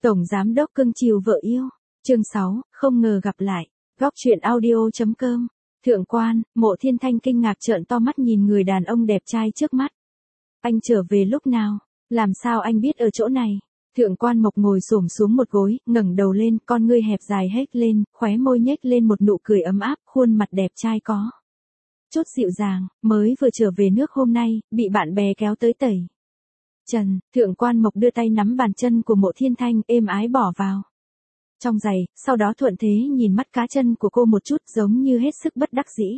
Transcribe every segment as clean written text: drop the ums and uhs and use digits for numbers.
Tổng giám đốc cưng chiều vợ yêu. Chương 6, không ngờ gặp lại. Góc truyện audio.com. Thượng quan, Mộ Thiên Thanh kinh ngạc trợn to mắt nhìn người đàn ông đẹp trai trước mắt. Anh trở về lúc nào? Làm sao anh biết ở chỗ này? Thượng quan Mộc ngồi xổm xuống một gối, ngẩng đầu lên, con ngươi hẹp dài hết lên, khóe môi nhếch lên một nụ cười ấm áp, khuôn mặt đẹp trai có chút dịu dàng, mới vừa trở về nước hôm nay, bị bạn bè kéo tới tẩy trần. Thượng quan Mộc đưa tay nắm bàn chân của Mộ Thiên Thanh, êm ái bỏ vào trong giày, sau đó thuận thế nhìn mắt cá chân của cô một chút, giống như hết sức bất đắc dĩ.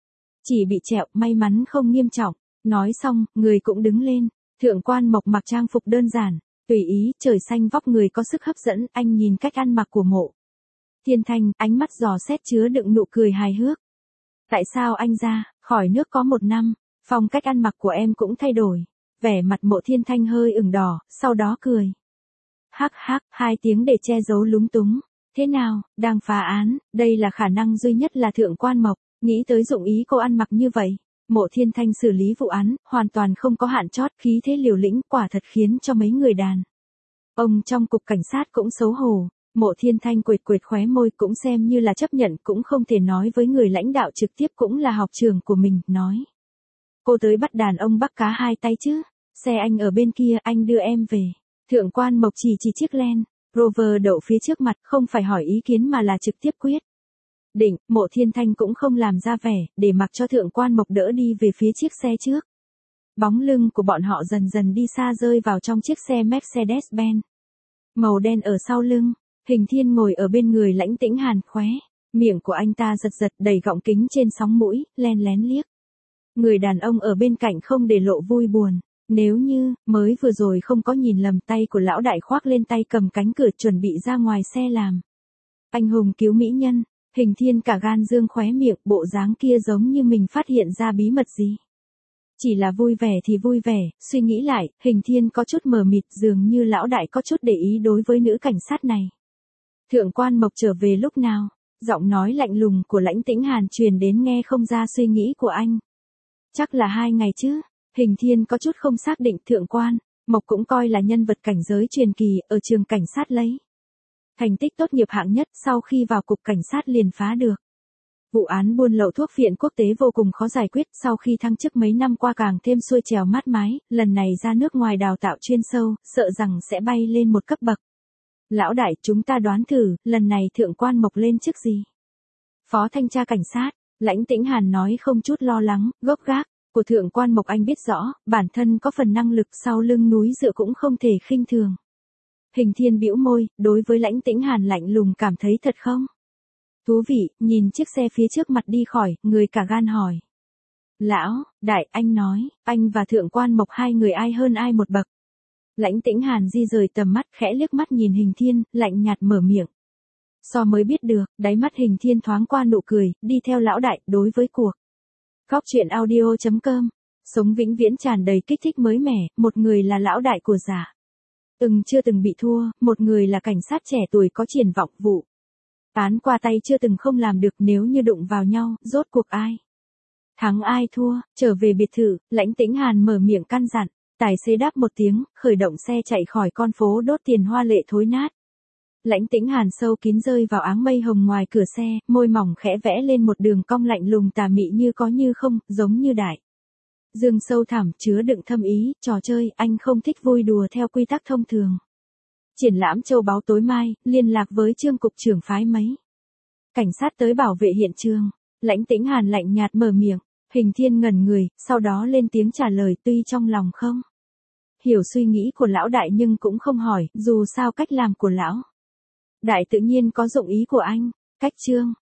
Chỉ bị trẹo, may mắn không nghiêm trọng. Nói xong, người cũng đứng lên. Thượng quan Mộc mặc trang phục đơn giản, tùy ý, trời xanh vóc người có sức hấp dẫn, anh nhìn cách ăn mặc của Mộ Thiên Thanh, ánh mắt dò xét chứa đựng nụ cười hài hước. Tại sao anh ra khỏi nước có 1 năm, phong cách ăn mặc của em cũng thay đổi. Vẻ mặt Mộ Thiên Thanh hơi ửng đỏ, sau đó cười. Hắc hắc, 2 tiếng để che giấu lúng túng. Thế nào, đang phá án, đây là khả năng duy nhất là Thượng quan Mộc, nghĩ tới dụng ý cô ăn mặc như vậy. Mộ Thiên Thanh xử lý vụ án, hoàn toàn không có hạn chót, khí thế liều lĩnh, quả thật khiến cho mấy người đàn ông trong cục cảnh sát cũng xấu hổ. Mộ Thiên Thanh quệt quệt khóe môi, cũng xem như là chấp nhận, cũng không thể nói với người lãnh đạo trực tiếp cũng là học trường của mình, nói. Cô tới bắt đàn ông bắt cá 2 tay chứ, xe anh ở bên kia, anh đưa em về. Thượng quan Mộc chỉ chiếc Land Rover đậu phía trước mặt, không phải hỏi ý kiến mà là trực tiếp quyết định. Mộ Thiên Thanh cũng không làm ra vẻ, để mặc cho Thượng quan Mộc đỡ đi về phía chiếc xe trước. Bóng lưng của bọn họ dần dần đi xa, rơi vào trong chiếc xe Mercedes-Benz màu đen ở sau lưng. Hình Thiên ngồi ở bên người Lãnh Tĩnh Hàn, khóe miệng của anh ta giật giật, đầy gọng kính trên sóng mũi, len lén liếc người đàn ông ở bên cạnh, không để lộ vui buồn. Nếu như mới vừa rồi không có nhìn lầm, tay của lão đại khoác lên tay cầm cánh cửa, chuẩn bị ra ngoài xe làm anh hùng cứu mỹ nhân. Hình Thiên cả gan dương khóe miệng, bộ dáng kia giống như mình phát hiện ra bí mật gì. Chỉ là vui vẻ thì vui vẻ, suy nghĩ lại, Hình Thiên có chút mờ mịt, dường như lão đại có chút để ý đối với nữ cảnh sát này. Thượng quan Mộc trở về lúc nào? Giọng nói lạnh lùng của Lãnh Tĩnh Hàn truyền đến, nghe không ra suy nghĩ của anh. Chắc là 2 ngày chứ. Hình Thiên có chút không xác định. Thượng quan Mộc cũng coi là nhân vật cảnh giới truyền kỳ, ở trường cảnh sát lấy thành tích tốt nghiệp hạng nhất, sau khi vào cục cảnh sát liền phá được vụ án buôn lậu thuốc phiện quốc tế vô cùng khó giải quyết, sau khi thăng chức mấy năm qua càng thêm xuôi trèo mát mái, lần này ra nước ngoài đào tạo chuyên sâu, sợ rằng sẽ bay lên một cấp bậc. Lão đại, chúng ta đoán thử, lần này Thượng quan Mộc lên chức gì? Phó thanh tra cảnh sát. Lãnh Tĩnh Hàn nói không chút lo lắng, gốc gác của Thượng quan Mộc anh biết rõ, bản thân có phần năng lực sau lưng núi dựa cũng không thể khinh thường. Hình Thiên bĩu môi, đối với Lãnh Tĩnh Hàn lạnh lùng, cảm thấy thật không thú vị, nhìn chiếc xe phía trước mặt đi khỏi, người cả gan hỏi. Lão đại, anh nói, anh và Thượng quan Mộc 2 người ai hơn ai một bậc? Lãnh Tĩnh Hàn di rời tầm mắt, khẽ liếc mắt nhìn Hình Thiên, lạnh nhạt mở miệng. So mới biết được. Đáy mắt Hình Thiên thoáng qua nụ cười, đi theo lão đại. Đối với cuộc góc truyện audio.com, sống vĩnh viễn tràn đầy kích thích mới mẻ. Một người là lão đại của giả chưa từng bị thua, một người là cảnh sát trẻ tuổi có triển vọng, vụ án qua tay chưa từng không làm được. Nếu như đụng vào nhau, rốt cuộc ai thắng ai thua? Trở về biệt thự, Lãnh Tĩnh Hàn mở miệng căn dặn. Tài xế đáp một tiếng, khởi động xe chạy khỏi con phố đốt tiền hoa lệ thối nát. Lãnh Tĩnh Hàn sâu kín rơi vào áng mây hồng ngoài cửa xe, môi mỏng khẽ vẽ lên một đường cong lạnh lùng tà mị, như có như không, giống như đại dương sâu thẳm, chứa đựng thâm ý. Trò chơi, anh không thích vui đùa theo quy tắc thông thường. Triển lãm châu báu tối mai, liên lạc với Trương cục trưởng phái mấy cảnh sát tới bảo vệ hiện trường. Lãnh Tĩnh Hàn lạnh nhạt mở miệng. Hình Thiên ngẩn người, sau đó lên tiếng trả lời, tuy trong lòng không hiểu suy nghĩ của lão đại nhưng cũng không hỏi, dù sao cách làm của lão đại tự nhiên có dụng ý của anh. Cách Trương